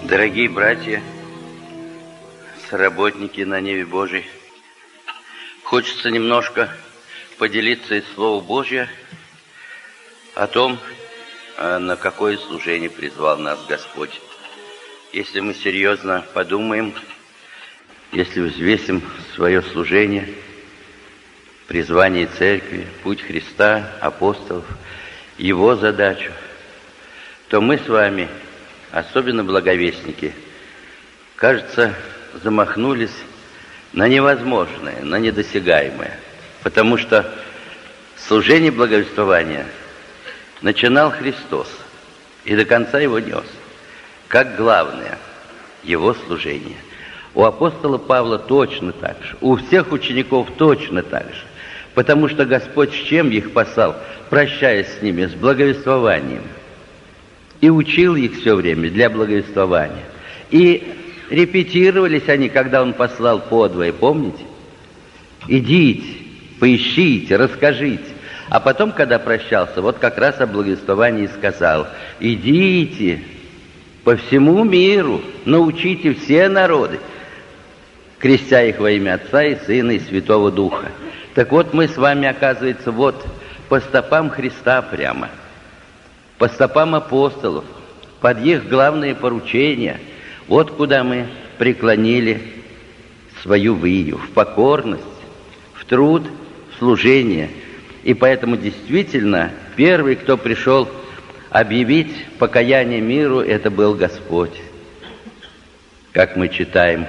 Дорогие братья, соработники на небе Божьей, хочется немножко поделиться из Слова Божьего о том, на какое служение призвал нас Господь. Если мы серьезно подумаем, если взвесим свое служение, призвание церкви, путь Христа, апостолов, Его задачу, то мы с вами, особенно благовестники, кажется, замахнулись на невозможное, на недосягаемое. Потому что служение благовествования начинал Христос и до конца его нес, как главное его служение. У апостола Павла точно так же, у всех учеников точно так же. Потому что Господь с чем их послал? Прощаясь с ними, с благовествованием. И учил их все время для благовествования. И репетировались они, когда Он послал подвое, помните? Идите, поищите, расскажите. А потом, когда прощался, вот как раз о благовествовании сказал: идите по всему миру, научите все народы, крестя их во имя Отца и Сына и Святого Духа. Так вот, мы с вами, оказывается, вот по стопам Христа прямо, по стопам апостолов, под их главные поручения, вот куда мы преклонили свою выю, в покорность, в труд, в служение. И поэтому действительно первый, кто пришел объявить покаяние миру, это был Господь. Как мы читаем,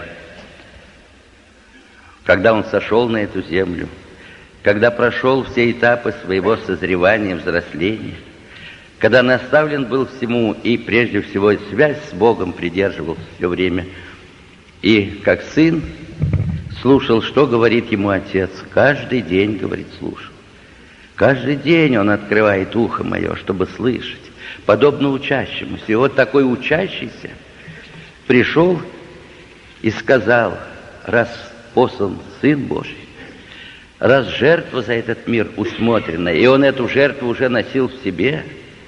когда Он сошел на эту землю, когда прошел все этапы своего созревания, взросления, когда наставлен был всему и прежде всего связь с Богом придерживался все время, и как сын слушал, что говорит ему отец. Каждый день, говорит, слушал. Каждый день он открывает ухо мое, чтобы слышать, подобно учащемуся. И вот такой учащийся пришел и сказал: раз послан Сын Божий, раз жертва за этот мир усмотрена, и он эту жертву уже носил в себе,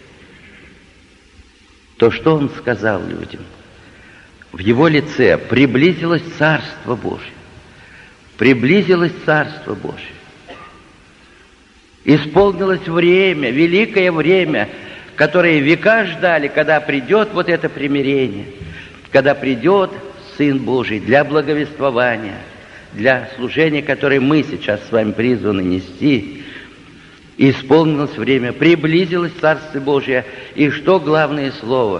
то что он сказал людям? В его лице приблизилось Царство Божие. Приблизилось Царство Божие. Исполнилось время, великое время, которое века ждали, когда придет вот это примирение, когда придет Сын Божий для благовествования, для служения, которое мы сейчас с вами призваны нести. Исполнилось время, приблизилось Царство Божие. И что главное слово?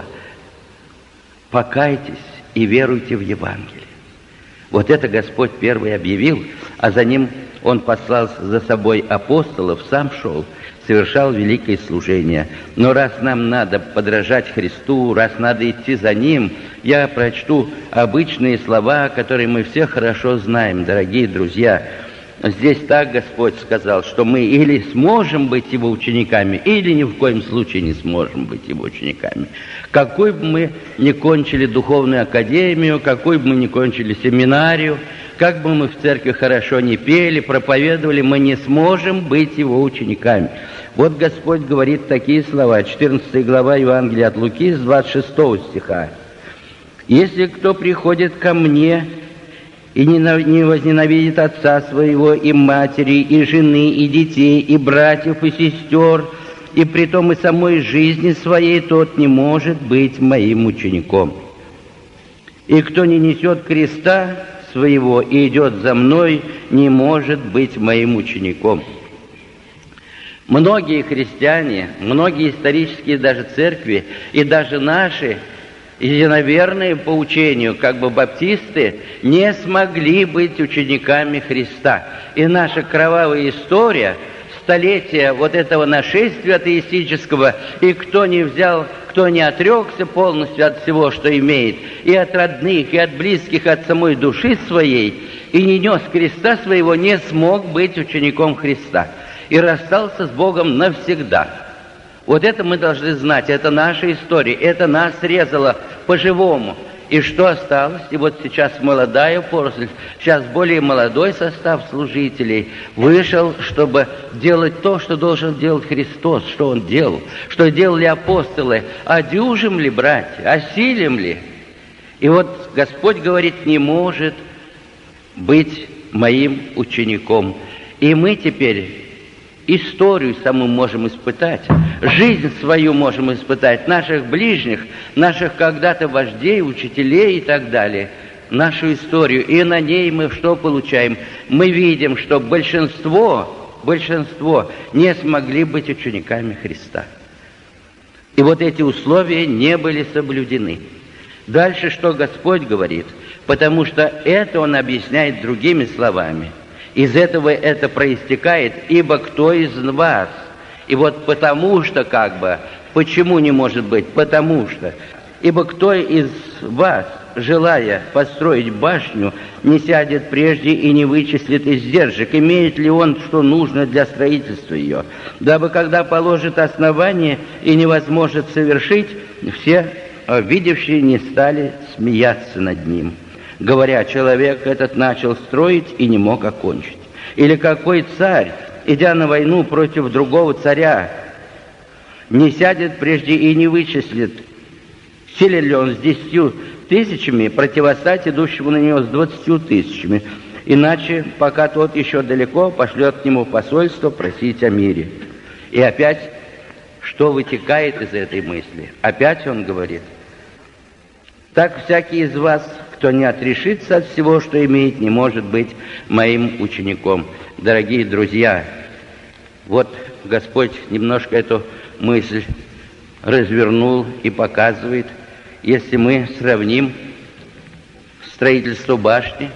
Покайтесь и веруйте в Евангелие. Вот это Господь первый объявил, а за Ним Он послал за собой апостолов, сам шел, совершал великое служение. Но раз нам надо подражать Христу, раз надо идти за Ним, я прочту обычные слова, которые мы все хорошо знаем, дорогие друзья. Здесь так Господь сказал, что мы или сможем быть Его учениками, или ни в коем случае не сможем быть Его учениками. Какой бы мы ни кончили духовную академию, какой бы мы ни кончили семинарию, как бы мы в церкви хорошо не пели, проповедовали, мы не сможем быть Его учениками. Вот Господь говорит такие слова, 14 глава Евангелия от Луки, с 26 стиха. «Если кто приходит ко мне и не возненавидит отца своего, и матери, и жены, и детей, и братьев, и сестер, и притом и самой жизни своей, тот не может быть моим учеником. И кто не несет креста своего и идет за мной, не может быть моим учеником». Многие христиане, многие исторические даже церкви, и даже наши единоверные по учению, как бы баптисты, не смогли быть учениками Христа. И наша кровавая история, столетия вот этого нашествия атеистического, и кто не взял, кто не отрекся полностью от всего, что имеет, и от родных, и от близких, от самой души своей, и не нес креста своего, не смог быть учеником Христа. И расстался с Богом навсегда. Вот это мы должны знать, это наша история, это нас резало по-живому. И что осталось? И вот сейчас молодая поросль, сейчас более молодой состав служителей вышел, чтобы делать то, что должен делать Христос, что Он делал, что делали апостолы. Одюжим ли, братья, осилим ли? И вот Господь говорит: не может быть моим учеником. И мы теперь историю саму можем испытать, жизнь свою можем испытать, наших ближних, наших когда-то вождей, учителей и так далее, нашу историю. И на ней мы что получаем? Мы видим, что большинство не смогли быть учениками Христа. И вот эти условия не были соблюдены. Дальше что Господь говорит? Потому что это Он объясняет другими словами. Из этого это проистекает: ибо кто из вас? И вот потому что почему не может быть? Потому что. Ибо кто из вас, желая построить башню, не сядет прежде и не вычислит издержек, имеет ли он, что нужно для строительства ее, дабы, когда положит основание и не возможет совершить, все видевшие не стали смеяться над ним, говоря: человек этот начал строить и не мог окончить. Или какой царь, идя на войну против другого царя, не сядет прежде и не вычислит, силен ли он с 10 тысячами противостать идущему на него с 20 тысячами, иначе, пока тот еще далеко, пошлет к нему посольство просить о мире. И опять, что вытекает из этой мысли? Опять он говорит: так всякий из вас, кто не отрешится от всего, что имеет, не может быть моим учеником. Дорогие друзья, вот Господь немножко эту мысль развернул и показывает. Если мы сравним строительство башни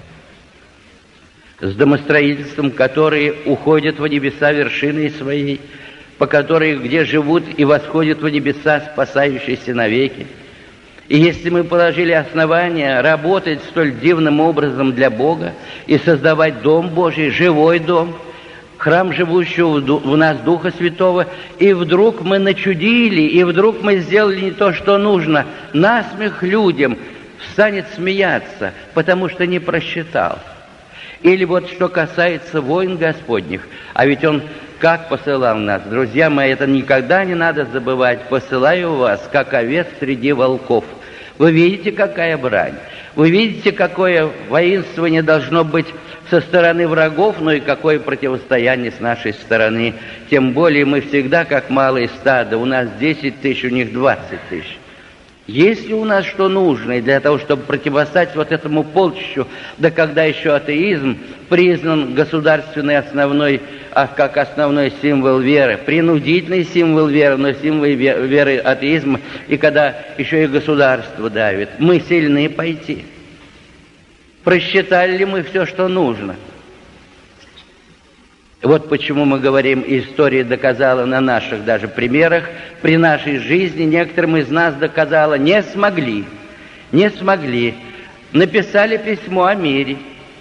с домостроительством, которые уходят в небеса вершиной своей, по которой где живут и восходят в небеса спасающиеся навеки, и если мы положили основания работать столь дивным образом для Бога и создавать Дом Божий, живой дом, храм живущего в нас Духа Святого, и вдруг мы начудили, и вдруг мы сделали не то, что нужно, насмех людям станет смеяться, потому что не просчитал. Или вот что касается войн Господних, а ведь Он как посылал нас? Друзья мои, это никогда не надо забывать: посылаю вас, как овец среди волков. Вы видите, какая брань? Вы видите, какое воинствование должно быть со стороны врагов, но и какое противостояние с нашей стороны. Тем более мы всегда как малые стада. У нас 10 тысяч, у них 20 тысяч. Есть ли у нас что нужно для того, чтобы противостать вот этому полчищу, да когда еще атеизм признан государственной основной, как основной символ веры, принудительный символ веры, но символ веры атеизма, и когда еще и государство давит, мы сильны пойти. Просчитали ли мы все, что нужно? Вот почему мы говорим, и история доказала на наших даже примерах, при нашей жизни некоторым из нас доказала: не смогли. Написали письмо о мире.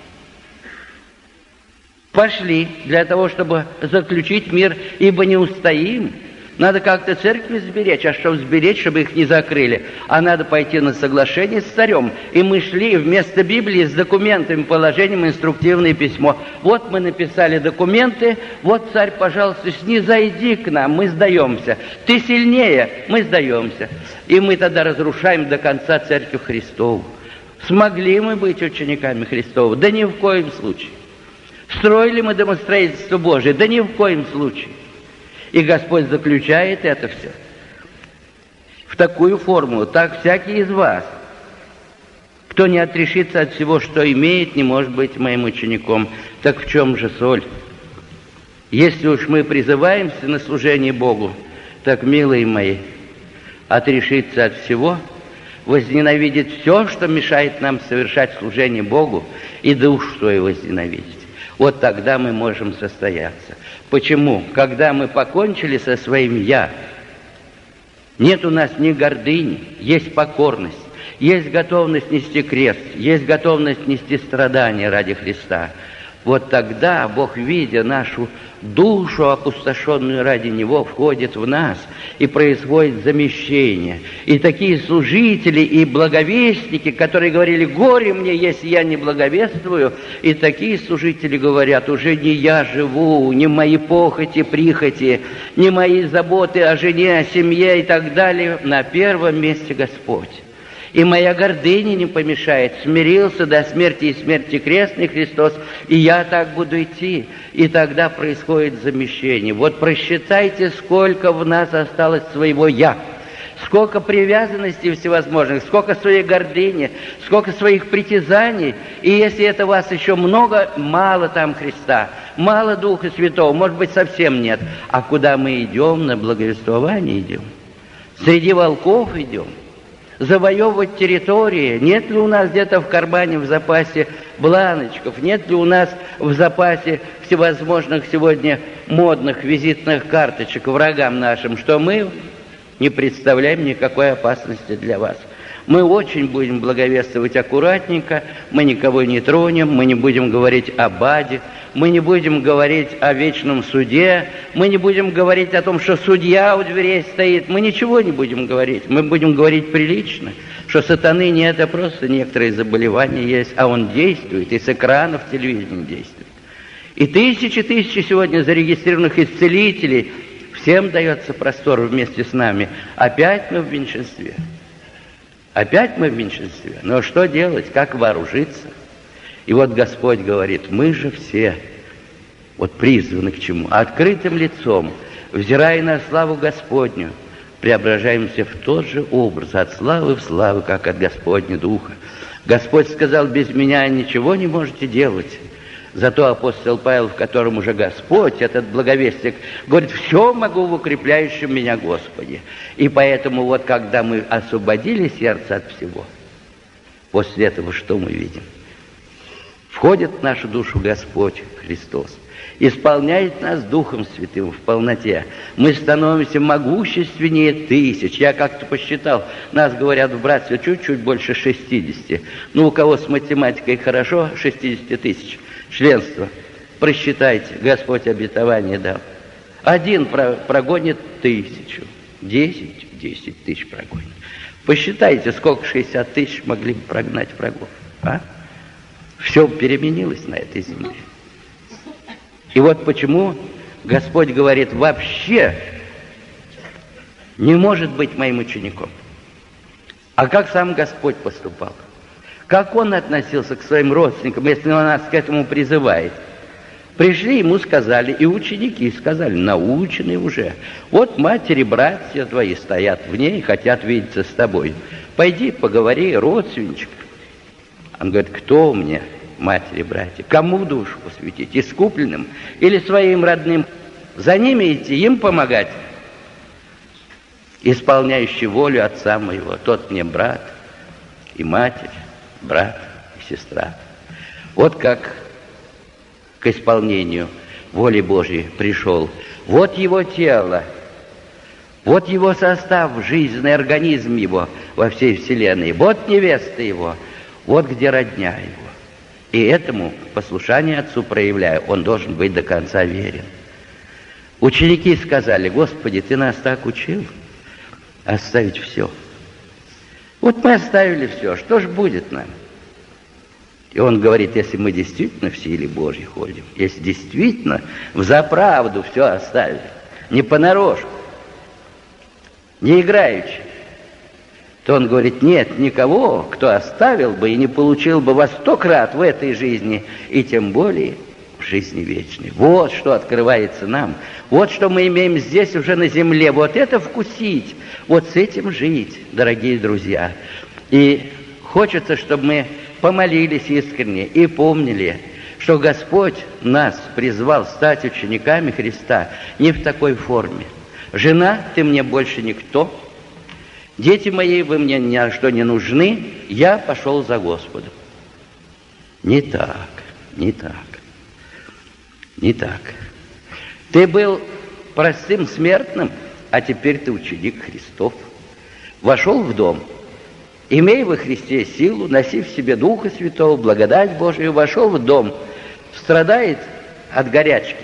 Пошли для того, чтобы заключить мир, ибо не устоим. Надо как-то церкви сберечь, а чтобы сберечь, чтобы их не закрыли, а надо пойти на соглашение с царем. И мы шли вместо Библии с документами, положением, инструктивное письмо. Вот мы написали документы, вот царь, пожалуйста, снизойди к нам, мы сдаемся. Ты сильнее, мы сдаемся. И мы тогда разрушаем до конца Церковь Христову. Смогли мы быть учениками Христова? Да ни в коем случае. Строили мы домостроительство Божие? Да ни в коем случае. И Господь заключает это все в такую формулу: так всякий из вас, кто не отрешится от всего, что имеет, не может быть моим учеником. Так в чем же соль? Если уж мы призываемся на служение Богу, так, милые мои, отрешиться от всего, возненавидеть все, что мешает нам совершать служение Богу, и душу свою возненавидеть. Вот тогда мы можем состояться. Почему? Когда мы покончили со своим «я», нет у нас ни гордыни, есть покорность, есть готовность нести крест, есть готовность нести страдания ради Христа. Вот тогда Бог, видя нашу душу, опустошенную ради Него, входит в нас, и происходит замещение. И такие служители и благовестники, которые говорили: «Горе мне, если я не благовествую», и такие служители говорят: уже не я живу, не мои похоти, прихоти, не мои заботы о жене, о семье и так далее, на первом месте Господь. И моя гордыня не помешает. Смирился до смерти и смерти крестный Христос, и я так буду идти. И тогда происходит замещение. Вот просчитайте, сколько в нас осталось своего «я». Сколько привязанностей всевозможных, сколько своей гордыни, сколько своих притязаний. И если это вас еще много, мало там Христа, мало Духа Святого, может быть, совсем нет. А куда мы идем? На благовествование идем. Среди волков идем. Завоевывать территории. Нет ли у нас где-то в кармане в запасе бланочков? Нет ли у нас в запасе всевозможных сегодня модных визитных карточек врагам нашим, что мы не представляем никакой опасности для вас? Мы очень будем благовествовать аккуратненько, мы никого не тронем, мы не будем говорить об аде, мы не будем говорить о вечном суде, мы не будем говорить о том, что судья у дверей стоит, мы ничего не будем говорить, мы будем говорить прилично, что сатаны не это просто некоторые заболевания есть, а он действует, и с экранов телевидения действует. И тысячи сегодня зарегистрированных исцелителей, всем дается простор вместе с нами. Опять мы в меньшинстве. Опять мы в меньшинстве. Но что делать? Как вооружиться? И вот Господь говорит, мы же все вот призваны к чему? Открытым лицом, взирая на славу Господню, преображаемся в тот же образ, от славы в славу, как от Господня Духа. Господь сказал, без меня ничего не можете делать. Зато апостол Павел, в котором уже Господь, этот благовестник, говорит, все могу в укрепляющем меня Господе. И поэтому вот когда мы освободили сердце от всего, после этого что мы видим? Входит в нашу душу Господь Христос, исполняет нас Духом Святым в полноте. Мы становимся могущественнее тысяч. Я как-то посчитал, нас, говорят, в братстве чуть-чуть больше 60. Ну, у кого с математикой хорошо, 60 тысяч. Членство. Просчитайте, Господь обетование дал. Один прогонит 1000, 10 тысяч прогонит. Посчитайте, сколько 60 тысяч могли бы прогнать врагов. А? Все переменилось на этой земле. И вот почему Господь говорит, вообще не может быть моим учеником. А как сам Господь поступал? Как Он относился к своим родственникам, если Он нас к этому призывает? Пришли, ему сказали, и ученики сказали, наученные уже. Вот матери, братья твои стоят в ней, хотят видеться с тобой. Пойди, поговори, родственничек. Он говорит, кто мне, матери, братья? Кому душу посвятить? Искупленным или своим родным? За ними идти, им помогать? Исполняющий волю Отца моего, тот мне брат и матерь, брат и сестра. Вот как к исполнению воли Божьей пришел. Вот его тело, вот его состав, жизненный организм его во всей вселенной. Вот невеста его, вот где родня его. И этому послушание Отцу проявляя, он должен быть до конца верен. Ученики сказали, Господи, Ты нас так учил оставить все. Вот мы оставили все, что ж будет нам? И он говорит, если мы действительно в силе Божьей ходим, если действительно взаправду все оставили, не понарошку, не играючи, то он говорит, нет никого, кто оставил бы и не получил бы во 100 крат в этой жизни, и тем более в жизни вечной. Вот что открывается нам, вот что мы имеем здесь уже на земле, вот это вкусить, вот с этим жить, дорогие друзья. И хочется, чтобы мы помолились искренне и помнили, что Господь нас призвал стать учениками Христа не в такой форме. Жена, ты мне больше никто. Дети мои, вы мне ни на что не нужны. Я пошел за Господом. Не так, не так, не так. Ты был простым смертным, а теперь ты ученик Христов. Вошел в дом. Имей во Христе силу, носи в себе Духа Святого, благодать Божию, вошел в дом, страдает от горячки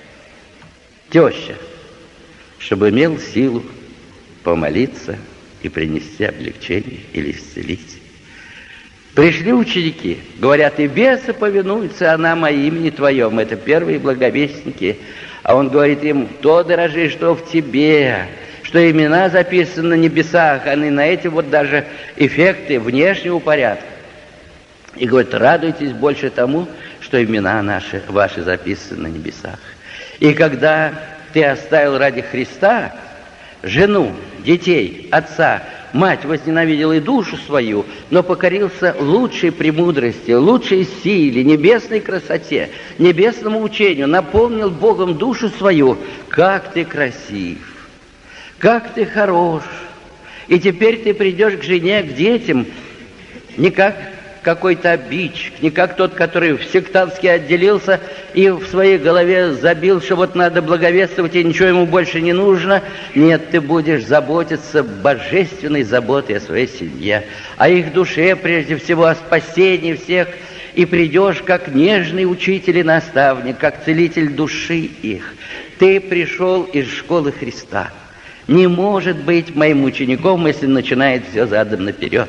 теща, чтобы имел силу помолиться и принести облегчение или исцелить. Пришли ученики, говорят, и бесы повинуются нам о имени Твоем. Это первые благовестники. А он говорит им, то дорожи, что в тебе, что имена записаны на небесах, а не на эти вот даже эффекты внешнего порядка. И говорит, радуйтесь больше тому, что имена ваши записаны на небесах. И когда ты оставил ради Христа жену, детей, отца, мать, возненавидел и душу свою, но покорился лучшей премудрости, лучшей силе, небесной красоте, небесному учению, наполнил Богом душу свою. Как ты красив, как ты хорош. И теперь ты придешь к жене, к детям, не как какой-то обидчик, не как тот, который сектантски отделился и в своей голове забил, что вот надо благовествовать, и ничего ему больше не нужно. Нет, ты будешь заботиться божественной заботой о своей семье, о их душе, прежде всего, о спасении всех, и придешь как нежный учитель и наставник, как целитель души их. Ты пришел из школы Христа. Не может быть моим учеником, если начинает все задом наперед.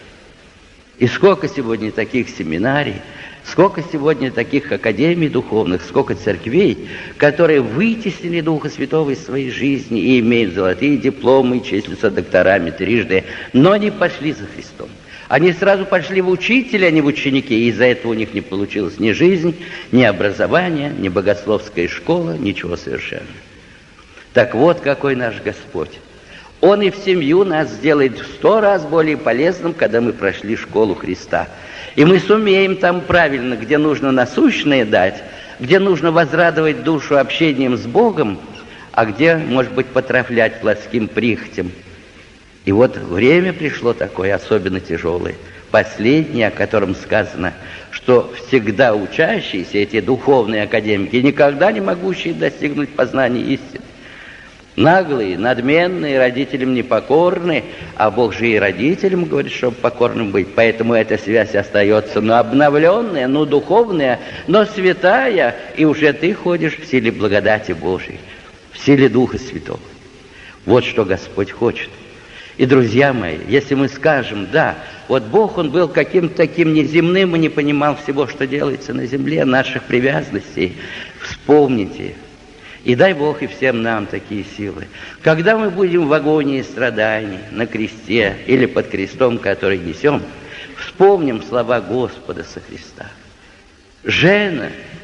И сколько сегодня таких семинарий, сколько сегодня таких академий духовных, сколько церквей, которые вытеснили Духа Святого из своей жизни и имеют золотые дипломы, и числятся докторами трижды, но не пошли за Христом. Они сразу пошли в учителя, а не в ученики, и из-за этого у них не получилось ни жизнь, ни образование, ни богословская школа, ничего совершенно. Так вот, какой наш Господь. Он и в семью нас сделает в 100 раз более полезным, когда мы прошли школу Христа. И мы сумеем там правильно, где нужно насущное дать, где нужно возрадовать душу общением с Богом, а где, может быть, потрафлять плотским прихотям. И вот время пришло такое особенно тяжелое, последнее, о котором сказано, что всегда учащиеся, эти духовные академики, никогда не могущие достигнуть познания истины. Наглые, надменные, родителям непокорны, а Бог же и родителям говорит, чтобы покорным быть. Поэтому эта связь остается, но обновленная, но духовная, но святая, и уже ты ходишь в силе благодати Божией, в силе Духа Святого. Вот что Господь хочет. И, друзья мои, если мы скажем, да, вот Бог, Он был каким-то таким неземным и не понимал всего, что делается на земле, наших привязанностей, вспомните. И дай Бог и всем нам такие силы. Когда мы будем в агонии страданий, на кресте или под крестом, который несем, вспомним слова Господа со Христа. «Жена,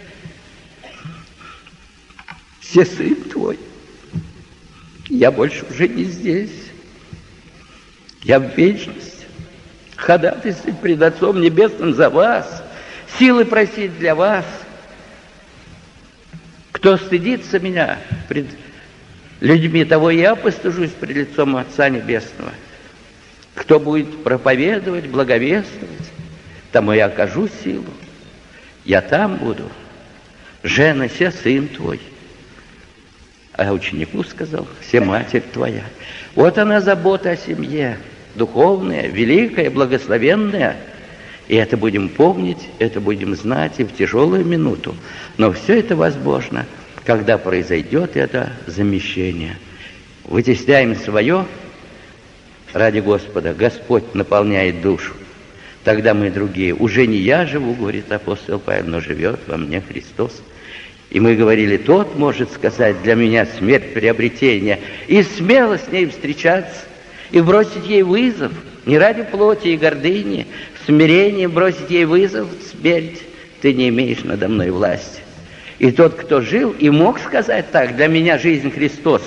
все сын твой, я больше уже не здесь, я в вечности, ходатайствовать пред Отцом Небесным за вас, силы просить для вас. Кто стыдится меня пред людьми, того я постыжусь пред лицом Отца Небесного. Кто будет проповедовать, благовествовать, тому я окажу силу. Я там буду. Жена, се сын твой». А ученику сказал: «Се матерь твоя». Вот она забота о семье, духовная, великая, благословенная. И это будем помнить, это будем знать и в тяжелую минуту. Но все это возможно, когда произойдет это замещение. Вытесняем свое ради Господа. Господь наполняет душу. Тогда мы другие. Уже не я живу, говорит апостол Павел, но живет во мне Христос. И мы говорили, тот может сказать для меня смерть приобретения, и смело с ней встречаться, и бросить ей вызов, не ради плоти и гордыни, смирением бросить ей вызов, смерть, ты не имеешь надо мной власти. И тот, кто жил и мог сказать так, для меня жизнь Христос,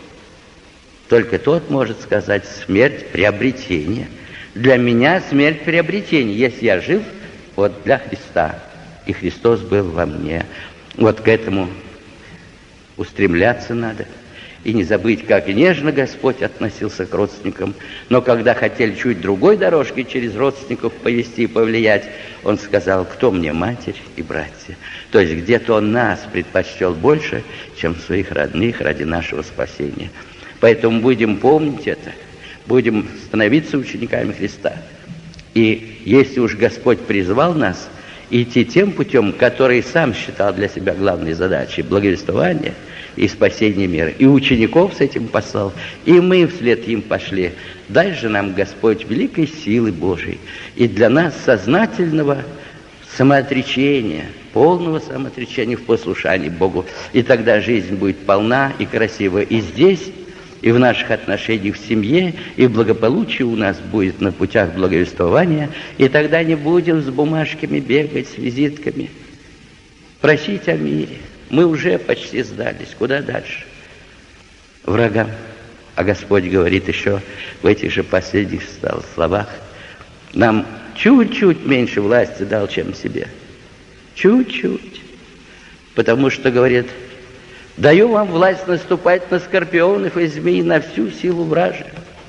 только тот может сказать смерть приобретения. Для меня смерть приобретения, если я жив вот для Христа, и Христос был во мне. Вот к этому устремляться надо. И не забыть, как нежно Господь относился к родственникам. Но когда хотели чуть другой дорожкой через родственников повести и повлиять, Он сказал: кто мне матерь и братья? То есть где-то Он нас предпочтел больше, чем своих родных ради нашего спасения. Поэтому будем помнить это, будем становиться учениками Христа. И если уж Господь призвал нас идти тем путем, который сам считал для себя главной задачей — благовествования и спасения мира, и учеников с этим послал, и мы вслед им пошли. Дай же нам, Господь, великой силы Божией, и для нас сознательного самоотречения, полного самоотречения в послушании Богу. И тогда жизнь будет полна и красива и здесь, и в наших отношениях в семье, и благополучие у нас будет на путях благовествования, и тогда не будем с бумажками бегать, с визитками, просить о мире. Мы уже почти сдались. Куда дальше? Врагам. А Господь говорит еще в этих же последних словах: нам чуть-чуть меньше власти дал, чем себе. Чуть-чуть. Потому что, говорит, даю вам власть наступать на скорпионов и змей, на всю силу вражию.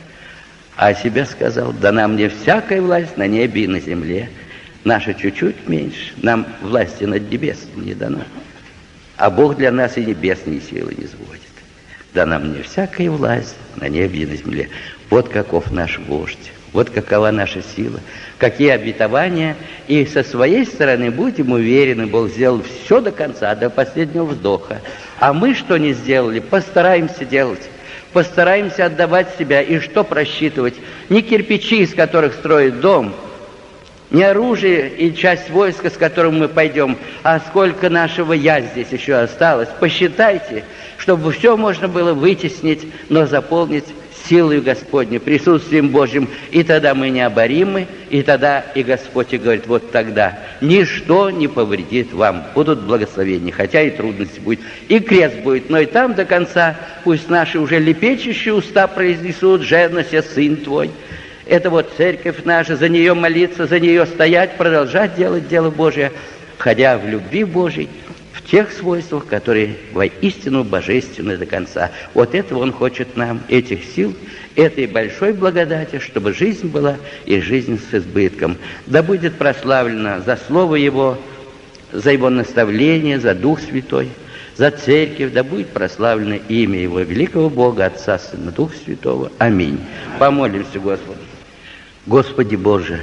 А о себе сказал: дана мне всякая власть на небе и на земле. Наша чуть-чуть меньше. Нам власти над небесным не дано. А Бог для нас и небесные силы не сводит. Дана мне всякая власть на небе и на земле. Вот каков наш вождь. Вот какова наша сила, какие обетования. И со своей стороны будем уверены, Бог сделал все до конца, до последнего вздоха. А мы, что не сделали, постараемся делать. Постараемся отдавать себя. И что просчитывать? Не кирпичи, из которых строят дом, не оружие и часть войска, с которым мы пойдем, а сколько нашего «я» здесь еще осталось. Посчитайте, чтобы все можно было вытеснить, но заполнить силою Господней, присутствием Божьим. И тогда мы необоримы, и тогда и Господь и говорит: вот тогда ничто не повредит вам. Будут благословения, хотя и трудности будет, и крест будет, но и там до конца пусть наши уже лепечущие уста произнесут: «Женося, сын твой». Это вот церковь наша, за нее молиться, за нее стоять, продолжать делать дело Божие, входя в любви Божьей, в тех свойствах, которые воистину божественны до конца. Вот этого Он хочет нам, этих сил, этой большой благодати, чтобы жизнь была и жизнь с избытком. Да будет прославлено за Слово Его, за Его наставление, за Дух Святой, за Церковь, да будет прославлено имя Его, великого Бога, Отца, Сына, Духа Святого. Аминь. Помолимся Господу. Господи Боже,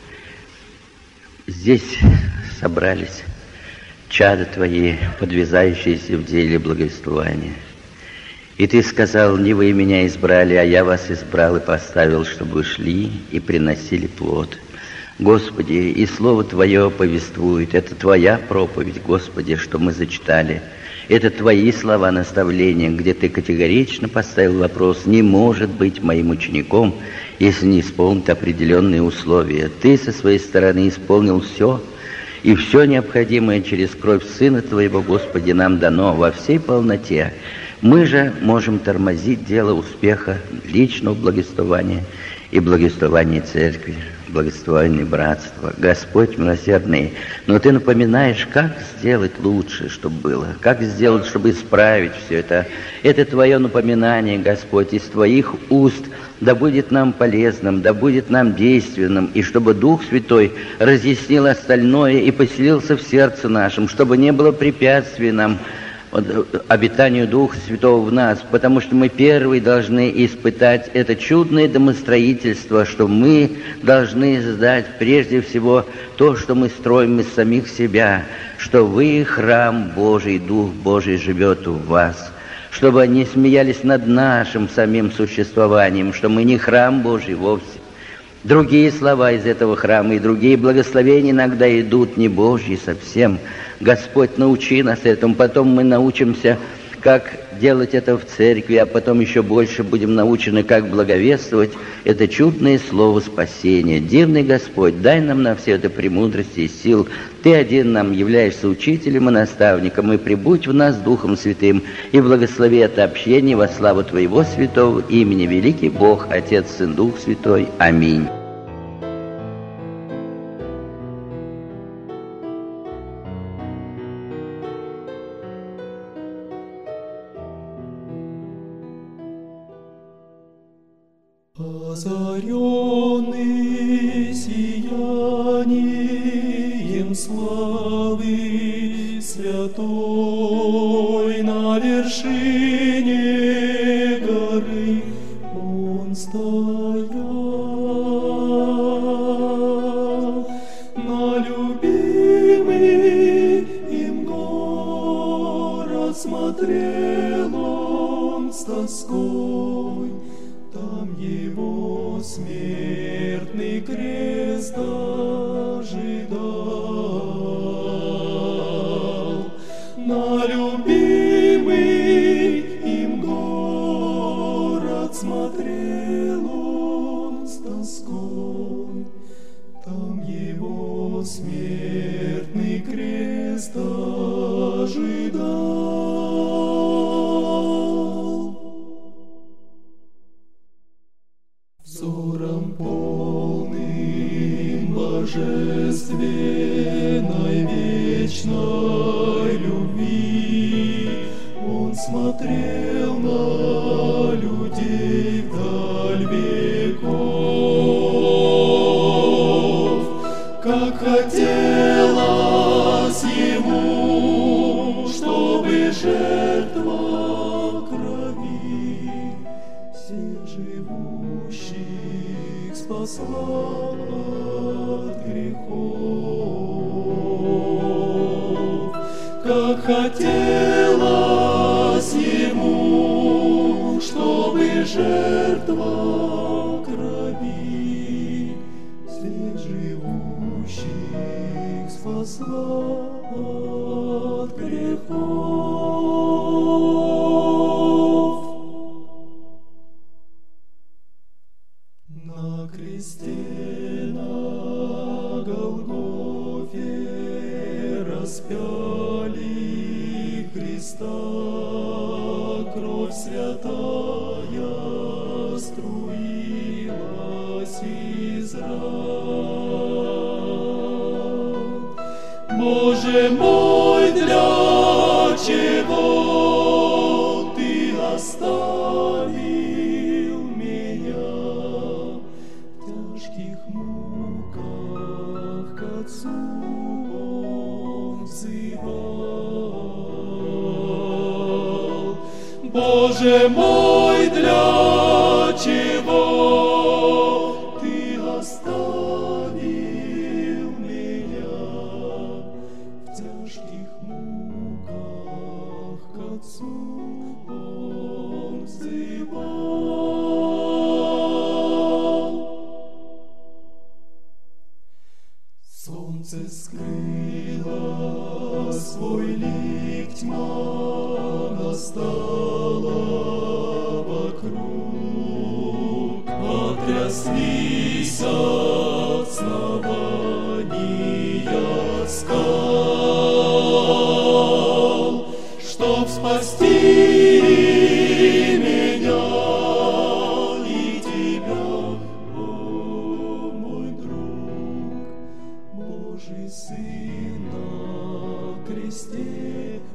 здесь собрались чада Твои, подвязающиеся в деле благовествования. И Ты сказал: не вы меня избрали, а я вас избрал и поставил, чтобы вы шли и приносили плод. Господи, и Слово Твое повествует, это Твоя проповедь, Господи, что мы зачитали. Это Твои слова наставления, где Ты категорично поставил вопрос: не может быть моим учеником, если не исполнит определенные условия. Ты со своей стороны исполнил все, и все необходимое через кровь Сына Твоего, Господи, нам дано во всей полноте. Мы же можем тормозить дело успеха личного благовествования и благовествования Церкви, благовествования братства. Господь милосердный, но Ты напоминаешь, как сделать лучше, чтобы было, как сделать, чтобы исправить все это. Это Твое напоминание, Господь, из Твоих уст да будет нам полезным, да будет нам действенным, и чтобы Дух Святой разъяснил остальное и поселился в сердце нашем, чтобы не было препятствий нам, обитанию Духа Святого в нас, потому что мы первые должны испытать это чудное домостроительство, что мы должны сдать прежде всего то, что мы строим из самих себя, что вы храм Божий, Дух Божий живет в вас, чтобы они смеялись над нашим самим существованием, что мы не храм Божий вовсе. Другие слова из этого храма и другие благословения иногда идут не Божьи совсем. Господь, научи нас этому, потом мы научимся, как делать это в церкви, а потом еще больше будем научены, как благовествовать это чудное слово спасения. Дивный Господь, дай нам на все это премудрости и сил. Ты один нам являешься учителем и наставником, и прибудь в нас Духом Святым, и благослови это общение во славу Твоего святого имени, великий Бог, Отец, Сын, Дух Святой. Аминь. Озаренный сиянием славы святой, на вершине горы он стоял, на любимый им город смотрел он с тоской. Там его смертный крест ожидал, на любимый им город тоской. Там его смертный крест ожидал. Взором полным божественной вечной любви он смотрел на людей вдаль веков. Как хотелось ему, чтобы жертва крови всех живущих спасла от грехов. Как хотелось ему, чтобы жертва крови всех живущих спасла от грехов. На кресте на Голгофе распяли Христа, кровь святая струилась из ран. Боже мой, для чего Ты оставил меня в тяжких муках к Отцу он взывал? Боже мой, для чего Ты оставил меня в тяжких муках к Отцу он взывал? Солнце скрыло свой лик, тьма настала вокруг, потряслись от основания скал, чтоб спасти меня и тебя, о мой друг. Божий Сын на кресте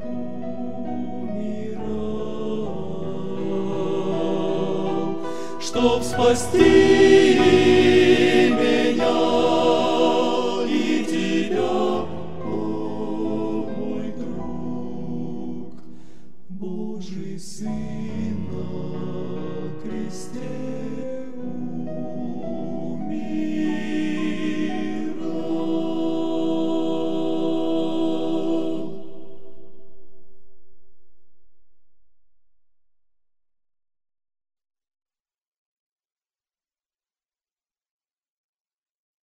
умирал, чтоб спасти меня и тебя, о мой друг. Божий Сын на кресте